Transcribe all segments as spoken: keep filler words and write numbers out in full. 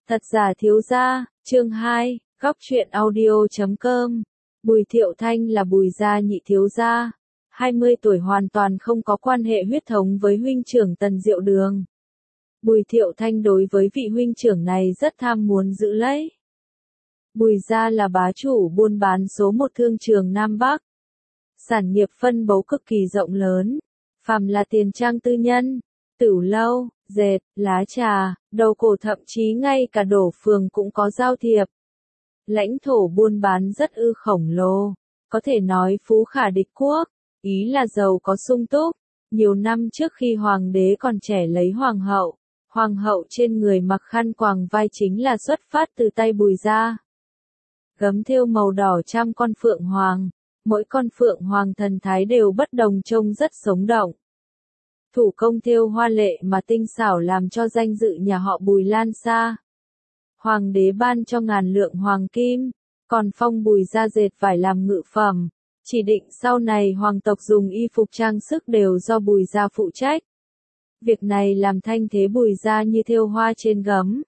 Thật giả thiếu gia, chương hai, góc truyện audio chấm com. Bùi Thiệu Thanh là Bùi gia nhị thiếu gia, hai mươi tuổi, hoàn toàn không có quan hệ huyết thống với huynh trưởng Tần Diệu Đường. Bùi Thiệu Thanh đối với vị huynh trưởng này rất tham muốn giữ lấy. Bùi gia là bá chủ buôn bán số một thương trường Nam Bắc. Sản nghiệp phân bố cực kỳ rộng lớn, phàm là tiền trang tư nhân, tửu lâu, dệt, lá trà, đầu cổ, thậm chí ngay cả đổ phường cũng có giao thiệp. Lãnh thổ buôn bán rất ư khổng lồ, có thể nói phú khả địch quốc, ý là giàu có sung túc. Nhiều năm trước khi hoàng đế còn trẻ lấy hoàng hậu, hoàng hậu trên người mặc khăn quàng vai chính là xuất phát từ tay Bùi gia. Gấm thêu màu đỏ trăm con phượng hoàng, mỗi con phượng hoàng thần thái đều bất đồng, trông rất sống động. Thủ công thêu hoa lệ mà tinh xảo làm cho danh dự nhà họ Bùi lan xa. Hoàng đế ban cho ngàn lượng hoàng kim, còn phong Bùi gia dệt vải làm ngự phẩm, chỉ định sau này hoàng tộc dùng y phục trang sức đều do Bùi gia phụ trách. Việc này làm thanh thế Bùi gia như thêu hoa trên gấm.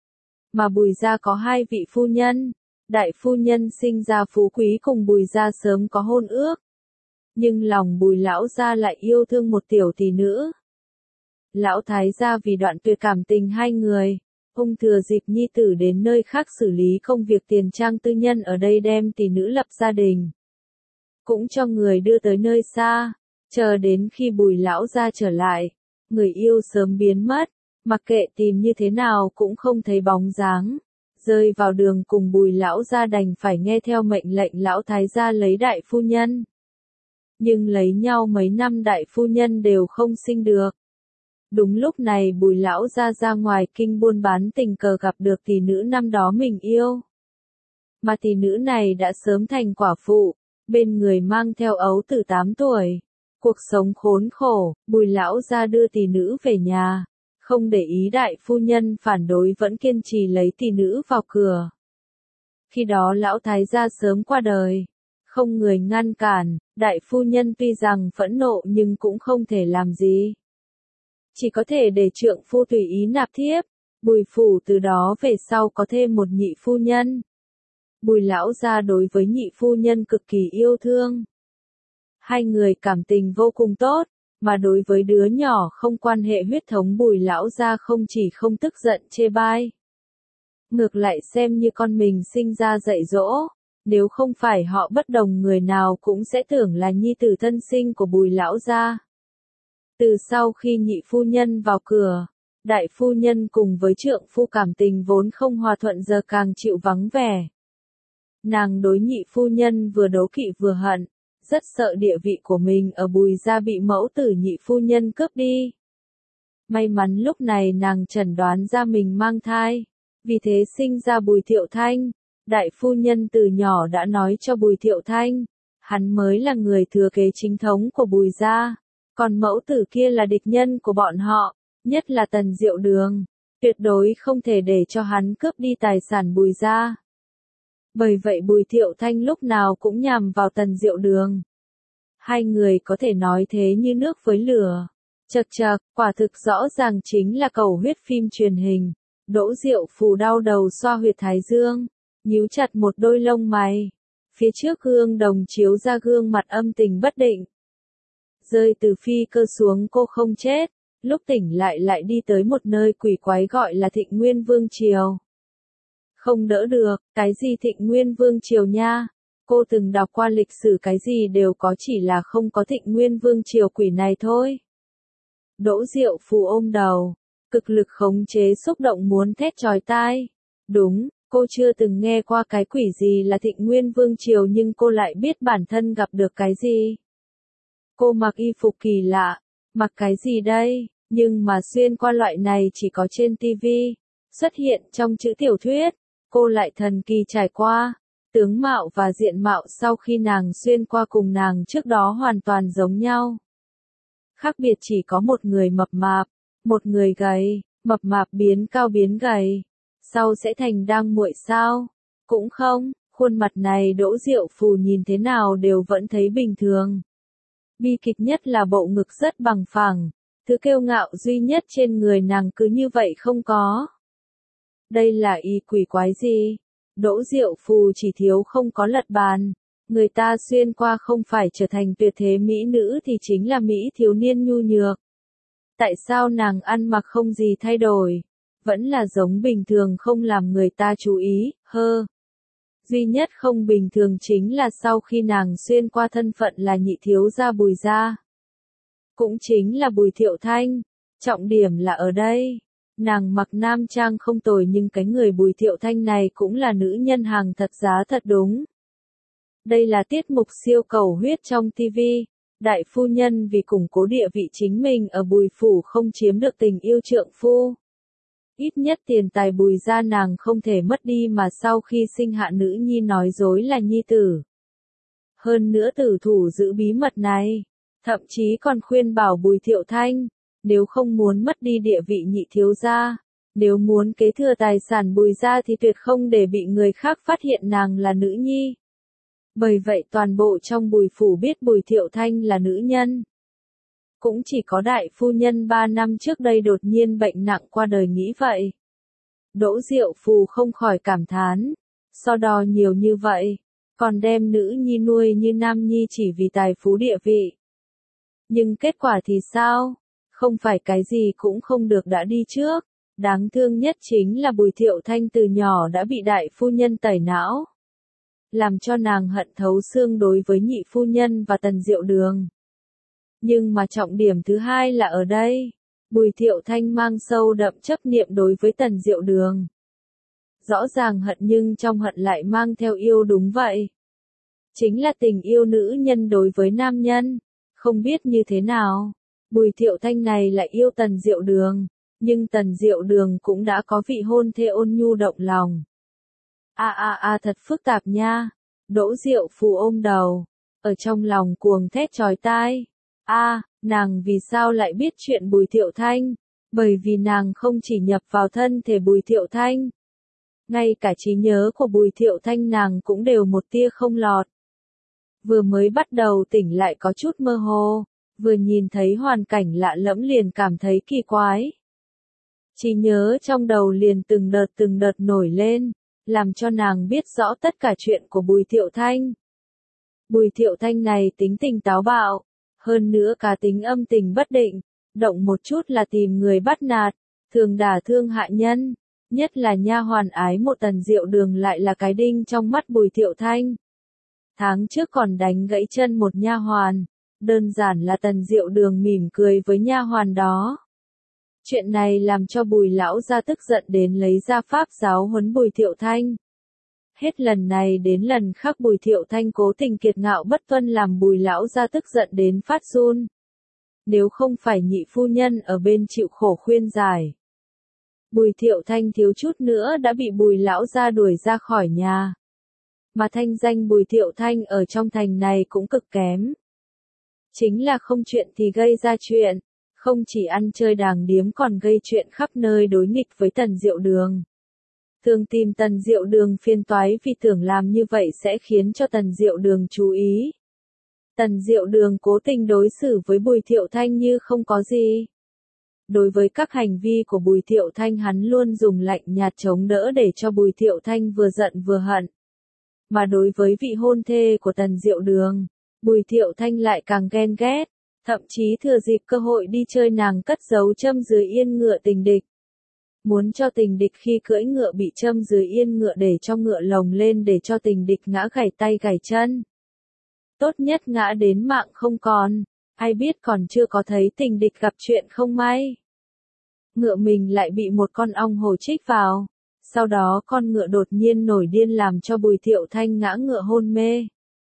Mà Bùi gia có hai vị phu nhân, đại phu nhân sinh ra phú quý cùng Bùi gia sớm có hôn ước. Nhưng lòng Bùi lão gia lại yêu thương một tiểu tỷ nữ. Lão thái gia vì đoạn tuyệt cảm tình hai người, ông thừa dịp nhi tử đến nơi khác xử lý công việc tiền trang tư nhân ở đây đem tỷ nữ lập gia đình. Cũng cho người đưa tới nơi xa, chờ đến khi Bùi lão gia trở lại, người yêu sớm biến mất, mặc kệ tìm như thế nào cũng không thấy bóng dáng. Rơi vào đường cùng, Bùi lão gia đành phải nghe theo mệnh lệnh lão thái gia lấy đại phu nhân. Nhưng lấy nhau mấy năm đại phu nhân đều không sinh được. Đúng lúc này Bùi lão gia ra ngoài kinh buôn bán tình cờ gặp được tỷ nữ năm đó mình yêu. Mà tỷ nữ này đã sớm thành quả phụ, bên người mang theo ấu tử tám tuổi. Cuộc sống khốn khổ, Bùi lão gia đưa tỷ nữ về nhà, không để ý đại phu nhân phản đối, vẫn kiên trì lấy tỷ nữ vào cửa. Khi đó lão thái gia sớm qua đời, không người ngăn cản, đại phu nhân tuy rằng phẫn nộ nhưng cũng không thể làm gì. Chỉ có thể để trượng phu tùy ý nạp thiếp. Bùi phủ từ đó về sau có thêm một nhị phu nhân. Bùi lão gia đối với nhị phu nhân cực kỳ yêu thương. Hai người cảm tình vô cùng tốt, mà đối với đứa nhỏ không quan hệ huyết thống Bùi lão gia không chỉ không tức giận chê bai. Ngược lại xem như con mình sinh ra dạy dỗ, nếu không phải họ bất đồng người nào cũng sẽ tưởng là nhi tử thân sinh của Bùi lão gia. Từ sau khi nhị phu nhân vào cửa, đại phu nhân cùng với trượng phu cảm tình vốn không hòa thuận giờ càng chịu vắng vẻ. Nàng đối nhị phu nhân vừa đố kỵ vừa hận, rất sợ địa vị của mình ở Bùi gia bị mẫu tử nhị phu nhân cướp đi. May mắn lúc này nàng chẩn đoán ra mình mang thai, vì thế sinh ra Bùi Thiệu Thanh. Đại phu nhân từ nhỏ đã nói cho Bùi Thiệu Thanh, hắn mới là người thừa kế chính thống của Bùi gia. Còn mẫu tử kia là địch nhân của bọn họ, nhất là Tần Diệu Đường, tuyệt đối không thể để cho hắn cướp đi tài sản Bùi gia. Bởi vậy Bùi Thiệu Thanh lúc nào cũng nhằm vào Tần Diệu Đường. Hai người có thể nói thế như nước với lửa. Chật chật, quả thực rõ ràng chính là cầu huyết phim truyền hình. Đỗ Diệu Phù đau đầu xoa huyệt thái dương, nhíu chặt một đôi lông mày. Phía trước gương đồng chiếu ra gương mặt âm tình bất định. Rơi từ phi cơ xuống cô không chết, lúc tỉnh lại lại đi tới một nơi quỷ quái gọi là Thịnh Nguyên Vương Triều. Không đỡ được, cái gì Thịnh Nguyên Vương Triều nha, cô từng đọc qua lịch sử cái gì đều có, chỉ là không có Thịnh Nguyên Vương Triều quỷ này thôi. Đỗ Diệu Phù ôm đầu, cực lực khống chế xúc động muốn thét chói tai. Đúng, cô chưa từng nghe qua cái quỷ gì là Thịnh Nguyên Vương Triều, nhưng cô lại biết bản thân gặp được cái gì. Cô mặc y phục kỳ lạ, mặc cái gì đây, nhưng mà xuyên qua loại này chỉ có trên tivi, xuất hiện trong chữ tiểu thuyết, cô lại thần kỳ trải qua. Tướng mạo và diện mạo sau khi nàng xuyên qua cùng nàng trước đó hoàn toàn giống nhau. Khác biệt chỉ có một người mập mạp, một người gầy, mập mạp biến cao biến gầy, sau sẽ thành đang muội sao? Cũng không, khuôn mặt này Đỗ Diệu Phù nhìn thế nào đều vẫn thấy bình thường. Bi kịch nhất là bộ ngực rất bằng phẳng, thứ kiêu ngạo duy nhất trên người nàng cứ như vậy không có. Đây là ý quỷ quái gì? Đỗ Diệu Phù chỉ thiếu không có lật bàn. Người ta xuyên qua không phải trở thành tuyệt thế mỹ nữ thì chính là mỹ thiếu niên nhu nhược. Tại sao nàng ăn mặc không gì thay đổi? Vẫn là giống bình thường không làm người ta chú ý, hơ. Duy nhất không bình thường chính là sau khi nàng xuyên qua thân phận là nhị thiếu gia Bùi gia. Cũng chính là Bùi Thiệu Thanh. Trọng điểm là ở đây. Nàng mặc nam trang không tồi nhưng cái người Bùi Thiệu Thanh này cũng là nữ nhân hàng thật giá thật đúng. Đây là tiết mục siêu cầu huyết trong ti vi. Đại phu nhân vì củng cố địa vị chính mình ở Bùi phủ không chiếm được tình yêu trượng phu. Ít nhất tiền tài Bùi gia nàng không thể mất đi mà sau khi sinh hạ nữ nhi nói dối là nhi tử. Hơn nữa tử thủ giữ bí mật này. Thậm chí còn khuyên bảo Bùi Thiệu Thanh. Nếu không muốn mất đi địa vị nhị thiếu gia, nếu muốn kế thừa tài sản Bùi gia thì tuyệt không để bị người khác phát hiện nàng là nữ nhi. Bởi vậy toàn bộ trong Bùi phủ biết Bùi Thiệu Thanh là nữ nhân. Cũng chỉ có đại phu nhân ba năm trước đây đột nhiên bệnh nặng qua đời nghĩ vậy. Đỗ Diệu Phù không khỏi cảm thán, so đo nhiều như vậy, còn đem nữ nhi nuôi như nam nhi chỉ vì tài phú địa vị. Nhưng kết quả thì sao? Không phải cái gì cũng không được đã đi trước. Đáng thương nhất chính là Bùi Thiệu Thanh từ nhỏ đã bị đại phu nhân tẩy não. Làm cho nàng hận thấu xương đối với nhị phu nhân và Tần Diệu Đường. Nhưng mà trọng điểm thứ hai là ở đây. Bùi Thiệu Thanh mang sâu đậm chấp niệm đối với Tần Diệu Đường. Rõ ràng hận nhưng trong hận lại mang theo yêu đúng vậy. Chính là tình yêu nữ nhân đối với nam nhân. Không biết như thế nào. Bùi Thiệu Thanh này lại yêu Tần Diệu Đường, nhưng Tần Diệu Đường cũng đã có vị hôn thê ôn nhu động lòng. A a a thật phức tạp nha. Đỗ Diệu Phù ôm đầu, ở trong lòng cuồng thét chói tai. A, nàng vì sao lại biết chuyện Bùi Thiệu Thanh? Bởi vì nàng không chỉ nhập vào thân thể Bùi Thiệu Thanh, ngay cả trí nhớ của Bùi Thiệu Thanh nàng cũng đều một tia không lọt. Vừa mới bắt đầu tỉnh lại có chút mơ hồ. Vừa nhìn thấy hoàn cảnh lạ lẫm liền cảm thấy kỳ quái. Trí nhớ trong đầu liền từng đợt từng đợt nổi lên, làm cho nàng biết rõ tất cả chuyện của Bùi Thiệu Thanh. Bùi Thiệu Thanh này tính tình táo bạo, hơn nữa cá tính âm tình bất định, động một chút là tìm người bắt nạt, thường đả thương hạ nhân, nhất là nha hoàn ái mộ Tần Diệu Đường lại là cái đinh trong mắt Bùi Thiệu Thanh. Tháng trước còn đánh gãy chân một nha hoàn. Đơn giản là Tần Diệu Đường mỉm cười với nha hoàn đó. Chuyện này làm cho Bùi lão gia tức giận đến lấy ra pháp giáo huấn Bùi Thiệu Thanh. Hết lần này đến lần khác Bùi Thiệu Thanh cố tình kiệt ngạo bất tuân làm Bùi lão gia tức giận đến phát run. Nếu không phải nhị phu nhân ở bên chịu khổ khuyên giải, Bùi Thiệu Thanh thiếu chút nữa đã bị Bùi lão gia đuổi ra khỏi nhà. Mà thanh danh Bùi Thiệu Thanh ở trong thành này cũng cực kém. Chính là không chuyện thì gây ra chuyện, không chỉ ăn chơi đàng điếm còn gây chuyện khắp nơi đối nghịch với Tần Diệu Đường. Thường tìm Tần Diệu Đường phiền toái vì tưởng làm như vậy sẽ khiến cho Tần Diệu Đường chú ý. Tần Diệu Đường cố tình đối xử với Bùi Thiệu Thanh như không có gì. Đối với các hành vi của Bùi Thiệu Thanh hắn luôn dùng lạnh nhạt chống đỡ để cho Bùi Thiệu Thanh vừa giận vừa hận. Mà đối với vị hôn thê của Tần Diệu Đường, Bùi Thiệu Thanh lại càng ghen ghét, thậm chí thừa dịp cơ hội đi chơi nàng cất giấu châm dưới yên ngựa tình địch. Muốn cho tình địch khi cưỡi ngựa bị châm dưới yên ngựa để cho ngựa lồng lên để cho tình địch ngã gãy tay gãy chân. Tốt nhất ngã đến mạng không còn, ai biết còn chưa có thấy tình địch gặp chuyện không may. Ngựa mình lại bị một con ong hổ chích vào, sau đó con ngựa đột nhiên nổi điên làm cho Bùi Thiệu Thanh ngã ngựa hôn mê.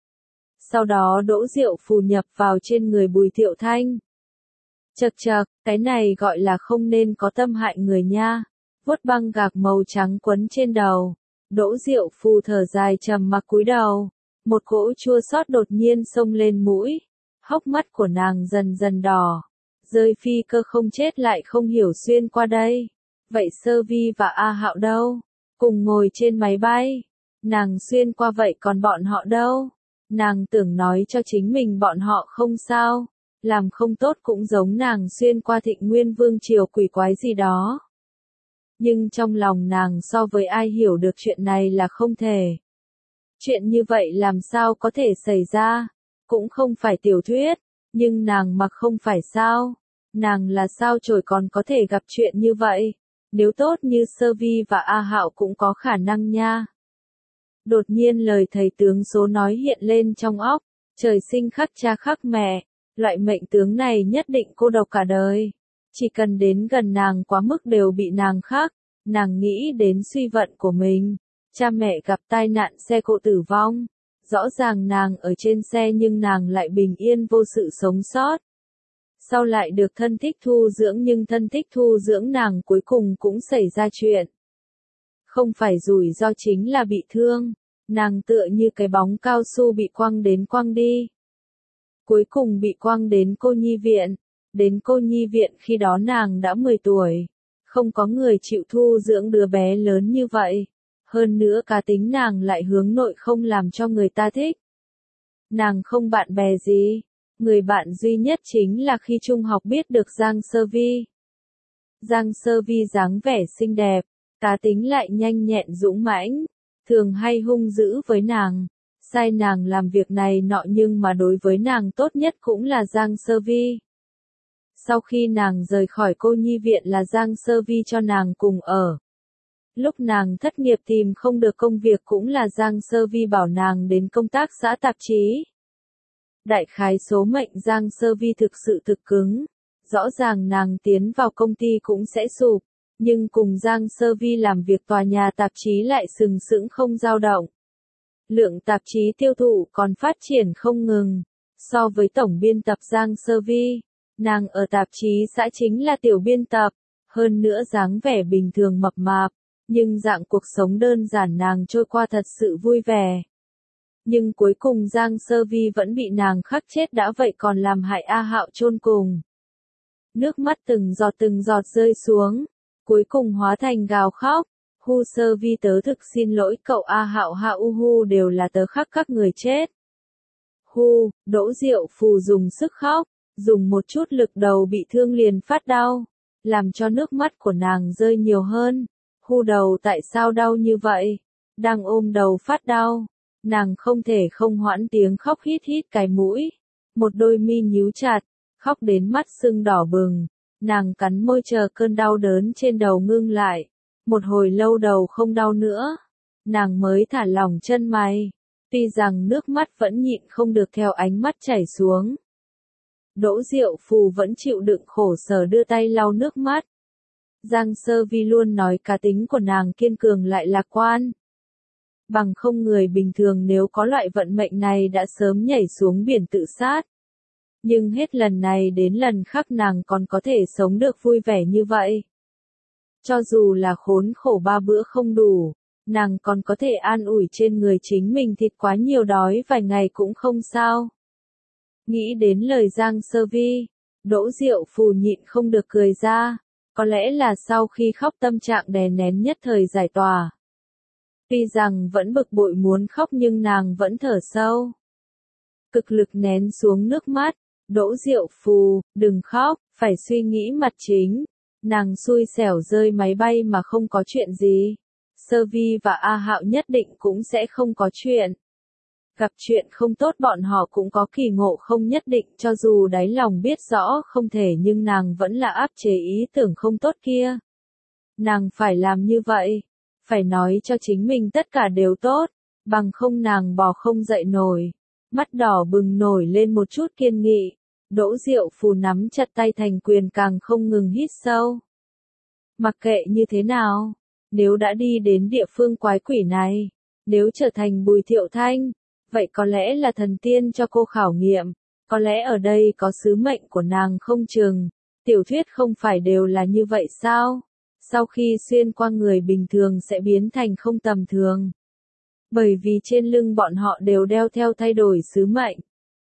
Sau đó Đỗ Diệu Phù nhập vào trên người Bùi Thiệu Thanh. Chậc chậc, cái này gọi là không nên có tâm hại người nha. Vuốt băng gạc màu trắng quấn trên đầu. Đỗ Diệu Phù thở dài trầm mặc cúi đầu. Một cỗ chua xót đột nhiên xông lên mũi. Hốc mắt của nàng dần dần đỏ. Rơi phi cơ không chết lại không hiểu xuyên qua đây. Vậy Sơ Vi và A Hạo đâu? Cùng ngồi trên máy bay. Nàng xuyên qua vậy còn bọn họ đâu? Nàng tưởng nói cho chính mình bọn họ không sao. Làm không tốt cũng giống nàng xuyên qua Thịnh Nguyên Vương triều quỷ quái gì đó. Nhưng trong lòng nàng so với ai hiểu được chuyện này là không thể. Chuyện như vậy làm sao có thể xảy ra? Cũng không phải tiểu thuyết, nhưng nàng mặc không phải sao? Nàng là sao chổi còn có thể gặp chuyện như vậy? Nếu tốt như Sơ Vi và A Hạo cũng có khả năng nha. Đột nhiên lời thầy tướng số nói hiện lên trong óc, trời sinh khắc cha khắc mẹ, loại mệnh tướng này nhất định cô độc cả đời. Chỉ cần đến gần nàng quá mức đều bị nàng khắc, nàng nghĩ đến suy vận của mình. Cha mẹ gặp tai nạn xe cộ tử vong, rõ ràng nàng ở trên xe nhưng nàng lại bình yên vô sự sống sót. Sau lại được thân thích thu dưỡng nhưng thân thích thu dưỡng nàng cuối cùng cũng xảy ra chuyện. Không phải rủi ro chính là bị thương, nàng tựa như cái bóng cao su bị quăng đến quăng đi. Cuối cùng bị quăng đến cô nhi viện, đến cô nhi viện khi đó nàng đã mười tuổi, không có người chịu thu dưỡng đứa bé lớn như vậy. Hơn nữa cá tính nàng lại hướng nội không làm cho người ta thích. Nàng không bạn bè gì, người bạn duy nhất chính là khi trung học biết được Giang Sơ Vi. Giang Sơ Vi dáng vẻ xinh đẹp, cá tính lại nhanh nhẹn dũng mãnh, thường hay hung dữ với nàng, sai nàng làm việc này nọ nhưng mà đối với nàng tốt nhất cũng là Giang Sơ Vi. Sau khi nàng rời khỏi cô nhi viện là Giang Sơ Vi cho nàng cùng ở. Lúc nàng thất nghiệp tìm không được công việc cũng là Giang Sơ Vi bảo nàng đến công tác xã tạp chí. Đại khái số mệnh Giang Sơ Vi thực sự thực cứng. Rõ ràng nàng tiến vào công ty cũng sẽ sụp, nhưng cùng Giang Sơ Vi làm việc tòa nhà tạp chí lại sừng sững không dao động. Lượng tạp chí tiêu thụ còn phát triển không ngừng. So với tổng biên tập Giang Sơ Vi, nàng ở tạp chí xã chính là tiểu biên tập, hơn nữa dáng vẻ bình thường mập mạp. Nhưng dạng cuộc sống đơn giản nàng trôi qua thật sự vui vẻ. Nhưng cuối cùng Giang Sơ Vi vẫn bị nàng khắc chết đã vậy còn làm hại A Hạo chôn cùng. Nước mắt từng giọt từng giọt rơi xuống, cuối cùng hóa thành gào khóc. Hu Sơ Vi tớ thực xin lỗi cậu A Hạo hạ u hu đều là tớ khắc các người chết. Hu, Đỗ Diệu Phù dùng sức khóc, dùng một chút lực đầu bị thương liền phát đau, làm cho nước mắt của nàng rơi nhiều hơn. Hu đầu tại sao đau như vậy? Đang ôm đầu phát đau. Nàng không thể không hoãn tiếng khóc hít hít cái mũi. Một đôi mi nhíu chặt, khóc đến mắt sưng đỏ bừng. Nàng cắn môi chờ cơn đau đớn trên đầu ngưng lại. Một hồi lâu đầu không đau nữa. Nàng mới thả lỏng chân mày. Tuy rằng nước mắt vẫn nhịn không được theo ánh mắt chảy xuống. Đỗ Diệu Phù vẫn chịu đựng khổ sở đưa tay lau nước mắt. Giang Sơ Vi luôn nói cá tính của nàng kiên cường lại lạc quan. Bằng không người bình thường nếu có loại vận mệnh này đã sớm nhảy xuống biển tự sát. Nhưng hết lần này đến lần khác nàng còn có thể sống được vui vẻ như vậy. Cho dù là khốn khổ ba bữa không đủ, nàng còn có thể an ủi trên người chính mình thịt quá nhiều đói vài ngày cũng không sao. Nghĩ đến lời Giang Sơ Vi, Đỗ Diệu Phù nhịn không được cười ra. Có lẽ là sau khi khóc tâm trạng đè nén nhất thời giải tỏa. Tuy rằng vẫn bực bội muốn khóc nhưng nàng vẫn thở sâu. Cực lực nén xuống nước mắt. Đỗ Diệu Phù, đừng khóc, phải suy nghĩ mặt chính. Nàng xui xẻo rơi máy bay mà không có chuyện gì. Sơ Vi và A Hạo nhất định cũng sẽ không có chuyện. Gặp chuyện không tốt bọn họ cũng có kỳ ngộ không nhất định cho dù đáy lòng biết rõ không thể nhưng nàng vẫn là áp chế ý tưởng không tốt kia. Nàng phải làm như vậy. Phải nói cho chính mình tất cả đều tốt. Bằng không nàng bò không dậy nổi. Mắt đỏ bừng nổi lên một chút kiên nghị. Đỗ Diệu Phù nắm chặt tay thành quyền càng không ngừng hít sâu. Mặc kệ như thế nào. Nếu đã đi đến địa phương quái quỷ này. Nếu trở thành Bùi Thiệu Thanh. Vậy có lẽ là thần tiên cho cô khảo nghiệm, có lẽ ở đây có sứ mệnh của nàng không chừng, tiểu thuyết không phải đều là như vậy sao? Sau khi xuyên qua người bình thường sẽ biến thành không tầm thường. Bởi vì trên lưng bọn họ đều đeo theo thay đổi sứ mệnh.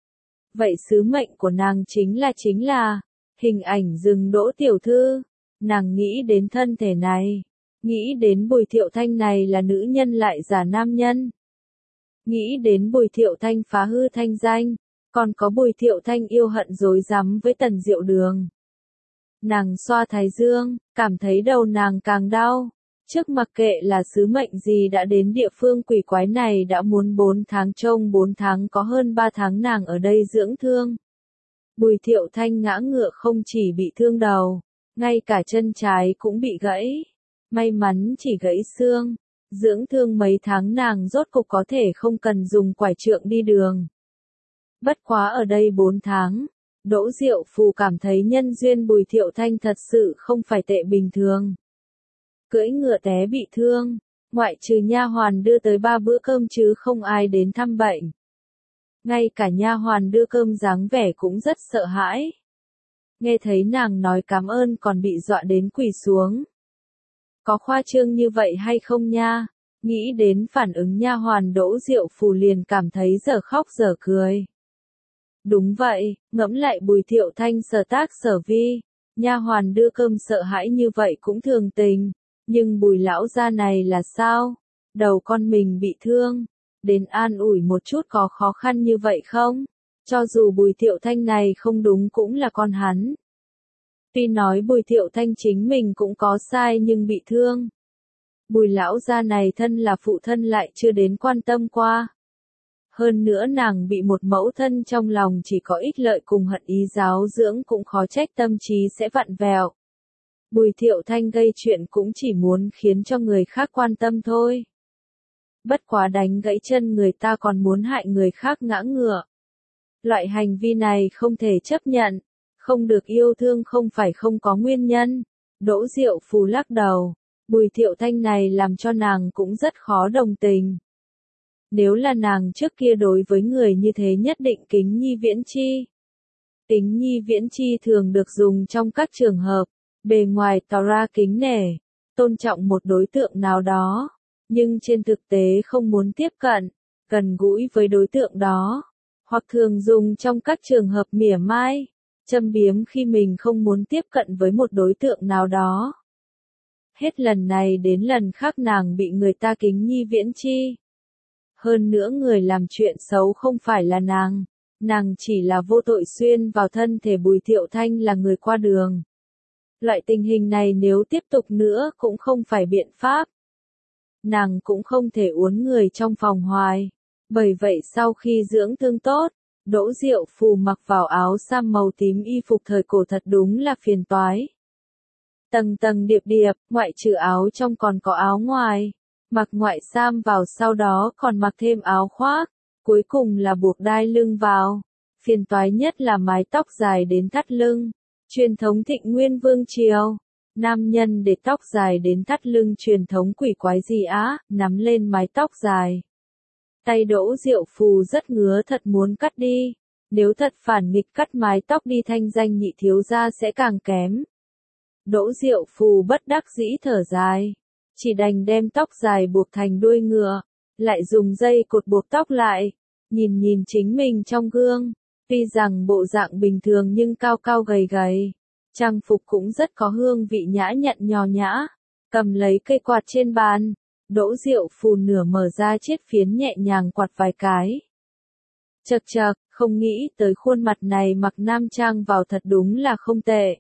Vậy sứ mệnh của nàng chính là chính là, hình ảnh rừng Đỗ tiểu thư, nàng nghĩ đến thân thể này, nghĩ đến Bùi Thiệu Thanh này là nữ nhân lại giả nam nhân. Nghĩ đến Bùi Thiệu Thanh phá hư thanh danh, còn có Bùi Thiệu Thanh yêu hận dối rắm với Tần Diệu Đường. Nàng xoa thái dương, cảm thấy đầu nàng càng đau. Trước mặc kệ là sứ mệnh gì đã đến địa phương quỷ quái này đã muốn bốn tháng trông bốn tháng có hơn ba tháng nàng ở đây dưỡng thương. Bùi Thiệu Thanh ngã ngựa không chỉ bị thương đầu, ngay cả chân trái cũng bị gãy. May mắn chỉ gãy xương, dưỡng thương mấy tháng nàng rốt cục có thể không cần dùng quải trượng đi đường. Bất quá ở đây bốn tháng, Đỗ Diệu Phù cảm thấy nhân duyên Bùi Thiệu Thanh thật sự không phải tệ bình thường. Cưỡi ngựa té bị thương, ngoại trừ nha hoàn đưa tới ba bữa cơm chứ không ai đến thăm bệnh. Ngay cả nha hoàn đưa cơm dáng vẻ cũng rất sợ hãi. Nghe thấy nàng nói cảm ơn còn bị dọa đến quỳ xuống. Có khoa trương như vậy hay không nha? Nghĩ đến phản ứng nha hoàn Đỗ Diệu Phù liền cảm thấy dở khóc dở cười. Đúng vậy, ngẫm lại Bùi Thiệu Thanh sở tác sở vi, nha hoàn đưa cơm sợ hãi như vậy cũng thường tình, nhưng Bùi lão gia này là sao? Đầu con mình bị thương, đến an ủi một chút có khó khăn như vậy không? Cho dù Bùi Thiệu Thanh này không đúng cũng là con hắn. Tuy nói Bùi Thiệu Thanh chính mình cũng có sai nhưng bị thương. Bùi lão gia này thân là phụ thân lại chưa đến quan tâm qua. Hơn nữa nàng bị một mẫu thân trong lòng chỉ có ích lợi cùng hận ý giáo dưỡng cũng khó trách tâm trí sẽ vặn vẹo. Bùi Thiệu Thanh gây chuyện cũng chỉ muốn khiến cho người khác quan tâm thôi. Bất quá đánh gãy chân người ta còn muốn hại người khác ngã ngựa. Loại hành vi này không thể chấp nhận, không được yêu thương không phải không có nguyên nhân. Đỗ Diệu Phù lắc đầu, Bùi Thiệu Thanh này làm cho nàng cũng rất khó đồng tình. Nếu là nàng trước kia đối với người như thế nhất định kính nhi viễn chi. Kính nhi viễn chi thường được dùng trong các trường hợp, bề ngoài tỏ ra kính nể, tôn trọng một đối tượng nào đó, nhưng trên thực tế không muốn tiếp cận, gần gũi với đối tượng đó, hoặc thường dùng trong các trường hợp mỉa mai, châm biếm khi mình không muốn tiếp cận với một đối tượng nào đó. Hết lần này đến lần khác nàng bị người ta kính nhi viễn chi. Hơn nữa người làm chuyện xấu không phải là nàng, nàng chỉ là vô tội xuyên vào thân thể Bùi Thiệu Thanh là người qua đường. Loại tình hình này nếu tiếp tục nữa cũng không phải biện pháp. Nàng cũng không thể uốn người trong phòng hoài. Bởi vậy sau khi dưỡng thương tốt, Đỗ Diệu Phù mặc vào áo sam màu tím y phục thời cổ thật đúng là phiền toái. Tầng tầng điệp điệp, ngoại trừ áo trong còn có áo ngoài. Mặc ngoại sam vào sau đó còn mặc thêm áo khoác, cuối cùng là buộc đai lưng vào. Phiền toái nhất là mái tóc dài đến thắt lưng. Truyền thống Thịnh Nguyên Vương Triều. Nam nhân để tóc dài đến thắt lưng truyền thống quỷ quái gì á, nắm lên mái tóc dài. Tay Đỗ Diệu Phù rất ngứa thật muốn cắt đi. Nếu thật phản nghịch cắt mái tóc đi thanh danh nhị thiếu gia sẽ càng kém. Đỗ Diệu Phù bất đắc dĩ thở dài. Chỉ đành đem tóc dài buộc thành đuôi ngựa, lại dùng dây cột buộc tóc lại, nhìn nhìn chính mình trong gương, tuy rằng bộ dạng bình thường nhưng cao cao gầy gầy, trang phục cũng rất có hương vị nhã nhặn nho nhã, cầm lấy cây quạt trên bàn, Đỗ Diệu Phù nửa mở ra chiếc phiến nhẹ nhàng quạt vài cái. Chậc chậc, không nghĩ tới khuôn mặt này mặc nam trang vào thật đúng là không tệ.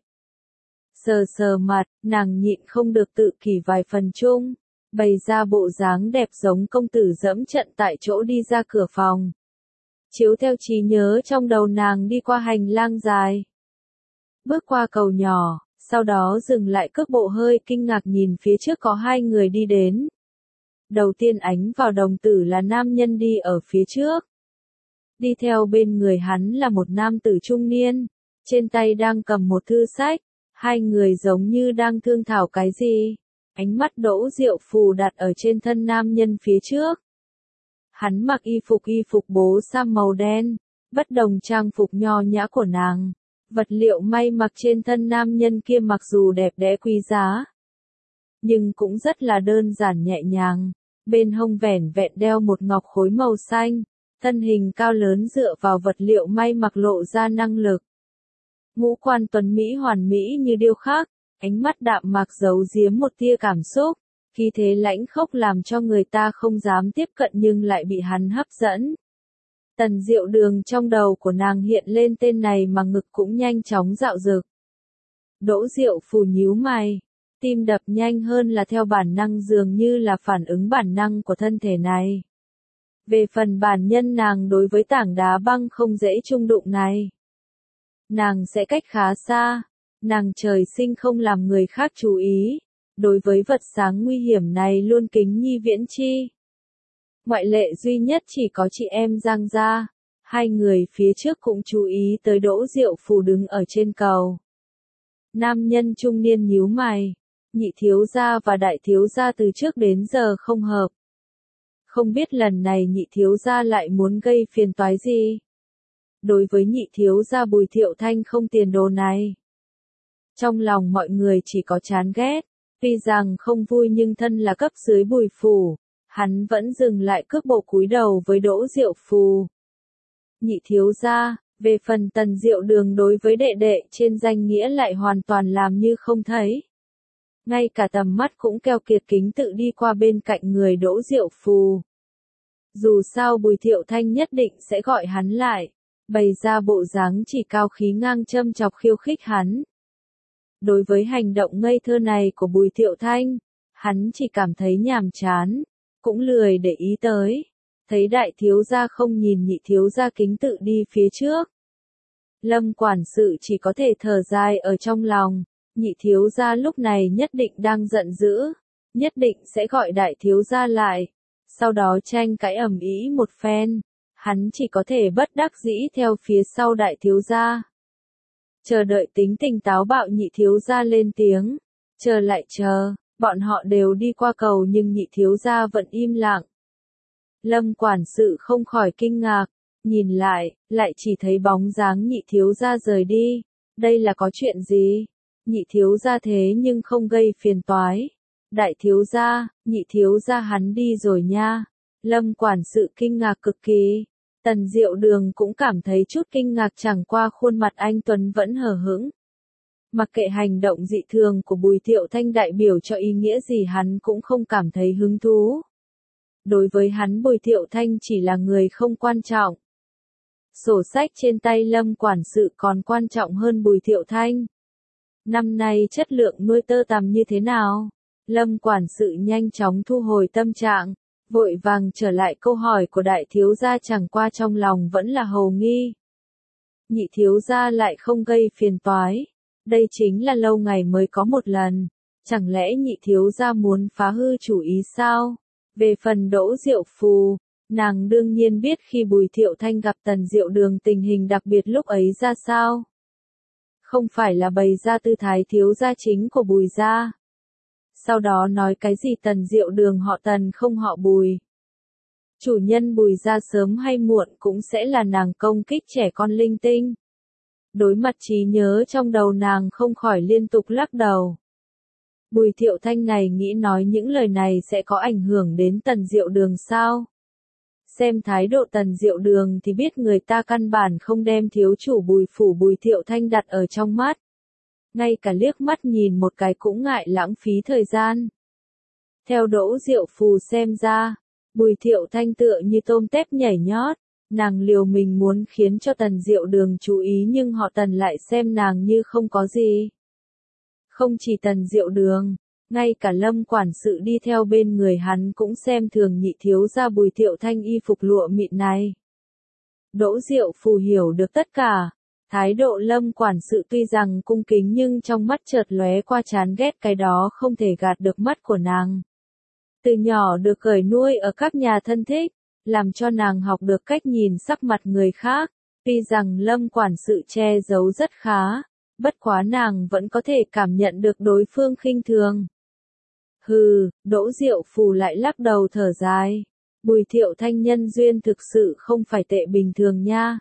Sờ sờ mặt, nàng nhịn không được tự kỷ vài phần chung, bày ra bộ dáng đẹp giống công tử dẫm trận tại chỗ đi ra cửa phòng. Chiếu theo trí nhớ trong đầu nàng đi qua hành lang dài. Bước qua cầu nhỏ, sau đó dừng lại cước bộ hơi kinh ngạc nhìn phía trước có hai người đi đến. Đầu tiên ánh vào đồng tử là nam nhân đi ở phía trước. Đi theo bên người hắn là một nam tử trung niên, trên tay đang cầm một thư sách. Hai người giống như đang thương thảo cái gì. Ánh mắt Đỗ Diệu Phù đặt ở trên thân nam nhân phía trước. Hắn mặc y phục y phục bố sam màu đen, bất đồng trang phục nho nhã của nàng. Vật liệu may mặc trên thân nam nhân kia mặc dù đẹp đẽ quý giá, nhưng cũng rất là đơn giản nhẹ nhàng. Bên hông vẻn vẹn đeo một ngọc khối màu xanh, thân hình cao lớn dựa vào vật liệu may mặc lộ ra năng lực. Ngũ quan tuấn Mỹ hoàn mỹ như điêu khắc, ánh mắt đạm mạc giấu giếm một tia cảm xúc, khí thế lãnh khốc làm cho người ta không dám tiếp cận nhưng lại bị hắn hấp dẫn. Tần Diệu Đường trong đầu của nàng hiện lên tên này mà ngực cũng nhanh chóng dạo dực. Đỗ Diệu Phù nhíu mày, tim đập nhanh hơn là theo bản năng dường như là phản ứng bản năng của thân thể này. Về phần bản nhân nàng đối với tảng đá băng không dễ chung đụng này, nàng sẽ cách khá xa, nàng trời sinh không làm người khác chú ý, đối với vật sáng nguy hiểm này luôn kính nhi viễn chi. Ngoại lệ duy nhất chỉ có chị em Giang gia, hai người phía trước cũng chú ý tới Đỗ Diệu Phù đứng ở trên cầu. Nam nhân trung niên nhíu mày, nhị thiếu gia và đại thiếu gia từ trước đến giờ không hợp. Không biết lần này nhị thiếu gia lại muốn gây phiền toái gì? Đối với nhị thiếu gia Bùi Thiệu Thanh không tiền đồ này, trong lòng mọi người chỉ có chán ghét, tuy rằng không vui nhưng thân là cấp dưới Bùi phủ, hắn vẫn dừng lại cước bộ cúi đầu với Đỗ Diệu Phù. Nhị thiếu gia, về phần Tần Diệu Đường đối với đệ đệ trên danh nghĩa lại hoàn toàn làm như không thấy. Ngay cả tầm mắt cũng keo kiệt kính tự đi qua bên cạnh người Đỗ Diệu Phù. Dù sao Bùi Thiệu Thanh nhất định sẽ gọi hắn lại, bày ra bộ dáng chỉ cao khí ngang châm chọc khiêu khích hắn. Đối với hành động ngây thơ này của Bùi Thiệu Thanh, hắn chỉ cảm thấy nhàm chán, cũng lười để ý tới. Thấy đại thiếu gia không nhìn nhị thiếu gia kính tự đi phía trước, Lâm quản sự chỉ có thể thở dài ở trong lòng, nhị thiếu gia lúc này nhất định đang giận dữ, nhất định sẽ gọi đại thiếu gia lại, sau đó tranh cãi ầm ĩ một phen, hắn chỉ có thể bất đắc dĩ theo phía sau đại thiếu gia. Chờ đợi tính tình táo bạo nhị thiếu gia lên tiếng, chờ lại chờ, bọn họ đều đi qua cầu nhưng nhị thiếu gia vẫn im lặng. Lâm quản sự không khỏi kinh ngạc, nhìn lại, lại chỉ thấy bóng dáng nhị thiếu gia rời đi, đây là có chuyện gì? Nhị thiếu gia thế nhưng không gây phiền toái. Đại thiếu gia, nhị thiếu gia hắn đi rồi nha. Lâm quản sự kinh ngạc cực kỳ. Tần Diệu Đường cũng cảm thấy chút kinh ngạc, chẳng qua khuôn mặt anh Tuấn vẫn hờ hững. Mặc kệ hành động dị thường của Bùi Thiệu Thanh đại biểu cho ý nghĩa gì hắn cũng không cảm thấy hứng thú. Đối với hắn Bùi Thiệu Thanh chỉ là người không quan trọng. Sổ sách trên tay Lâm quản sự còn quan trọng hơn Bùi Thiệu Thanh. Năm nay chất lượng nuôi tơ tằm như thế nào? Lâm quản sự nhanh chóng thu hồi tâm trạng, vội vàng trở lại câu hỏi của đại thiếu gia, chẳng qua trong lòng vẫn là hồ nghi. Nhị thiếu gia lại không gây phiền toái. Đây chính là lâu ngày mới có một lần. Chẳng lẽ nhị thiếu gia muốn phá hư chủ ý sao? Về phần Đỗ Diệu Phù, nàng đương nhiên biết khi Bùi Thiệu Thanh gặp Tần Diệu Đường tình hình đặc biệt lúc ấy ra sao. Không phải là bày ra tư thái thiếu gia chính của Bùi gia. Sau đó nói cái gì Tần Diệu Đường họ Tần không họ Bùi. Chủ nhân Bùi gia sớm hay muộn cũng sẽ là nàng công kích trẻ con linh tinh. Đối mặt trí nhớ trong đầu nàng không khỏi liên tục lắc đầu. Bùi Thiệu Thanh này nghĩ nói những lời này sẽ có ảnh hưởng đến Tần Diệu Đường sao? Xem thái độ Tần Diệu Đường thì biết người ta căn bản không đem thiếu chủ Bùi phủ Bùi Thiệu Thanh đặt ở trong mắt. Ngay cả liếc mắt nhìn một cái cũng ngại lãng phí thời gian. Theo Đỗ Diệu Phù xem ra, Bùi Thiệu Thanh tựa như tôm tép nhảy nhót, nàng liều mình muốn khiến cho Tần Diệu Đường chú ý nhưng họ Tần lại xem nàng như không có gì. Không chỉ Tần Diệu Đường, ngay cả Lâm quản sự đi theo bên người hắn cũng xem thường nhị thiếu gia Bùi Thiệu Thanh y phục lụa mịn này. Đỗ Diệu Phù hiểu được tất cả, thái độ Lâm quản sự tuy rằng cung kính nhưng trong mắt chợt lóe qua chán ghét, cái đó không thể gạt được mắt của nàng. Từ nhỏ được cởi nuôi ở các nhà thân thích, làm cho nàng học được cách nhìn sắc mặt người khác, tuy rằng Lâm quản sự che giấu rất khá, bất quá nàng vẫn có thể cảm nhận được đối phương khinh thường. Hừ, Đỗ Diệu Phù lại lắc đầu thở dài. Bùi Thiệu Thanh nhân duyên thực sự không phải tệ bình thường nha.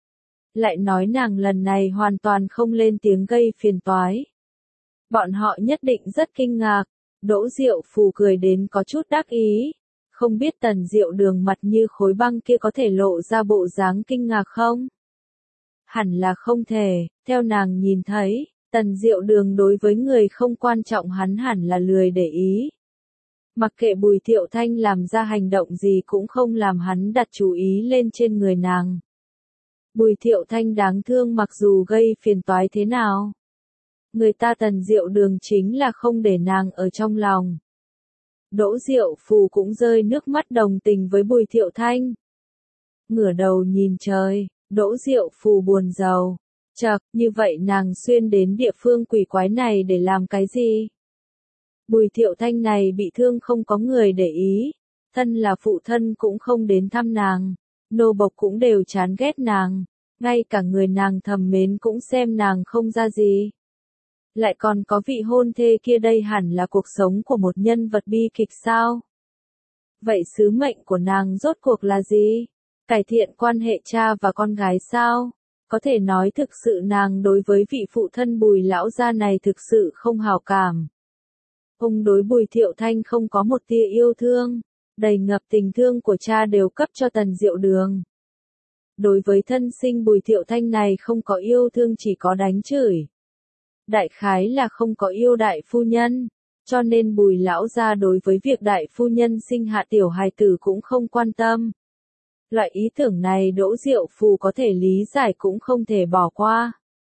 Lại nói nàng lần này hoàn toàn không lên tiếng gây phiền toái. Bọn họ nhất định rất kinh ngạc. Đỗ Diệu Phù cười đến có chút đắc ý. Không biết Tần Diệu Đường mặt như khối băng kia có thể lộ ra bộ dáng kinh ngạc không? Hẳn là không thể, theo nàng nhìn thấy, Tần Diệu Đường đối với người không quan trọng hắn hẳn là lười để ý. Mặc kệ Bùi Thiệu Thanh làm ra hành động gì cũng không làm hắn đặt chú ý lên trên người nàng. Bùi Thiệu Thanh đáng thương mặc dù gây phiền toái thế nào. Người ta Tần Diệu Đường chính là không để nàng ở trong lòng. Đỗ Diệu Phù cũng rơi nước mắt đồng tình với Bùi Thiệu Thanh. Ngửa đầu nhìn trời, Đỗ Diệu Phù buồn rầu. Chậc, như vậy nàng xuyên đến địa phương quỷ quái này để làm cái gì? Bùi Thiệu Thanh này bị thương không có người để ý, thân là phụ thân cũng không đến thăm nàng, nô bộc cũng đều chán ghét nàng, ngay cả người nàng thầm mến cũng xem nàng không ra gì. Lại còn có vị hôn thê kia đây hẳn là cuộc sống của một nhân vật bi kịch sao? Vậy sứ mệnh của nàng rốt cuộc là gì? Cải thiện quan hệ cha và con gái sao? Có thể nói thực sự nàng đối với vị phụ thân Bùi lão gia này thực sự không hảo cảm. Ông đối Bùi Thiệu Thanh không có một tia yêu thương, đầy ngập tình thương của cha đều cấp cho Tần Diệu Đường. Đối với thân sinh Bùi Thiệu Thanh này không có yêu thương, chỉ có đánh chửi. Đại khái là không có yêu đại phu nhân, cho nên Bùi lão gia đối với việc đại phu nhân sinh hạ tiểu hài tử cũng không quan tâm. Loại ý tưởng này Đỗ Diệu Phù có thể lý giải cũng không thể bỏ qua.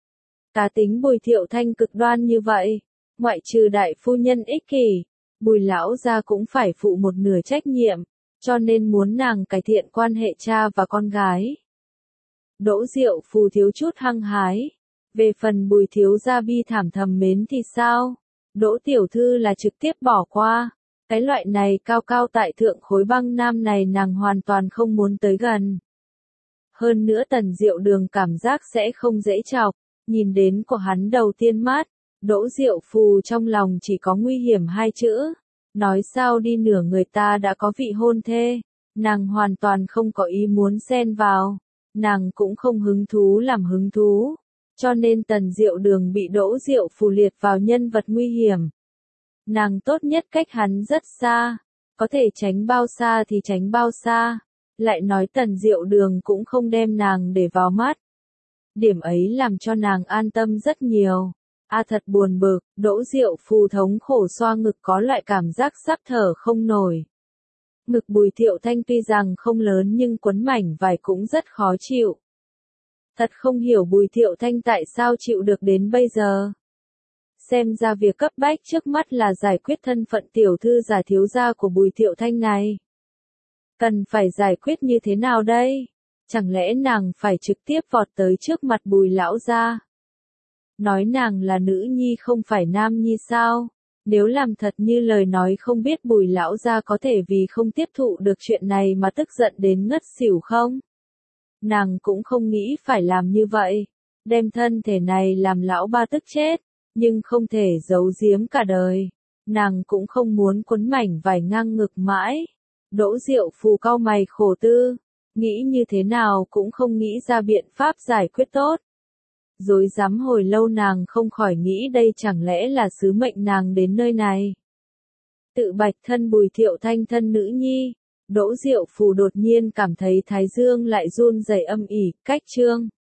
Cá tính Bùi Thiệu Thanh cực đoan như vậy, ngoại trừ đại phu nhân ích kỷ, Bùi lão gia cũng phải phụ một nửa trách nhiệm, cho nên muốn nàng cải thiện quan hệ cha và con gái. Đỗ Diệu Phù thiếu chút hăng hái. Về phần Bùi thiếu gia bi thảm thầm mến thì sao? Đỗ tiểu thư là trực tiếp bỏ qua. Cái loại này cao cao tại thượng khối băng nam này nàng hoàn toàn không muốn tới gần. Hơn nữa Tần Diệu Đường cảm giác sẽ không dễ chọc, nhìn đến của hắn đầu tiên mắt, Đỗ Diệu Phù trong lòng chỉ có nguy hiểm hai chữ. Nói sao đi nửa người ta đã có vị hôn thê, nàng hoàn toàn không có ý muốn xen vào, nàng cũng không hứng thú làm hứng thú. Cho nên Tần Diệu Đường bị Đỗ Diệu Phù liệt vào nhân vật nguy hiểm. Nàng tốt nhất cách hắn rất xa, có thể tránh bao xa thì tránh bao xa, lại nói Tần Diệu Đường cũng không đem nàng để vào mắt. Điểm ấy làm cho nàng an tâm rất nhiều. A à, thật buồn bực, Đỗ Diệu Phù thống khổ xoa ngực có loại cảm giác sắp thở không nổi. Ngực Bùi Thiệu Thanh tuy rằng không lớn nhưng quấn mảnh vải cũng rất khó chịu. Thật không hiểu Bùi Thiệu Thanh tại sao chịu được đến bây giờ. Xem ra việc cấp bách trước mắt là giải quyết thân phận tiểu thư giả thiếu gia của Bùi Thiệu Thanh này. Cần phải giải quyết như thế nào đây? Chẳng lẽ nàng phải trực tiếp vọt tới trước mặt Bùi lão gia? Nói nàng là nữ nhi không phải nam nhi sao? Nếu làm thật như lời nói không biết Bùi lão gia có thể vì không tiếp thụ được chuyện này mà tức giận đến ngất xỉu không? Nàng cũng không nghĩ phải làm như vậy, đem thân thể này làm lão ba tức chết, nhưng không thể giấu giếm cả đời. Nàng cũng không muốn quấn mảnh vải ngang ngực mãi. Đỗ Diệu Phù cau mày khổ tư, nghĩ như thế nào cũng không nghĩ ra biện pháp giải quyết tốt. Rối rắm hồi lâu nàng không khỏi nghĩ đây chẳng lẽ là sứ mệnh nàng đến nơi này. Tự bạch thân Bùi Thiệu Thanh thân nữ nhi. Đỗ Diệu Phù đột nhiên cảm thấy thái dương lại run rẩy âm ỉ, cách chương.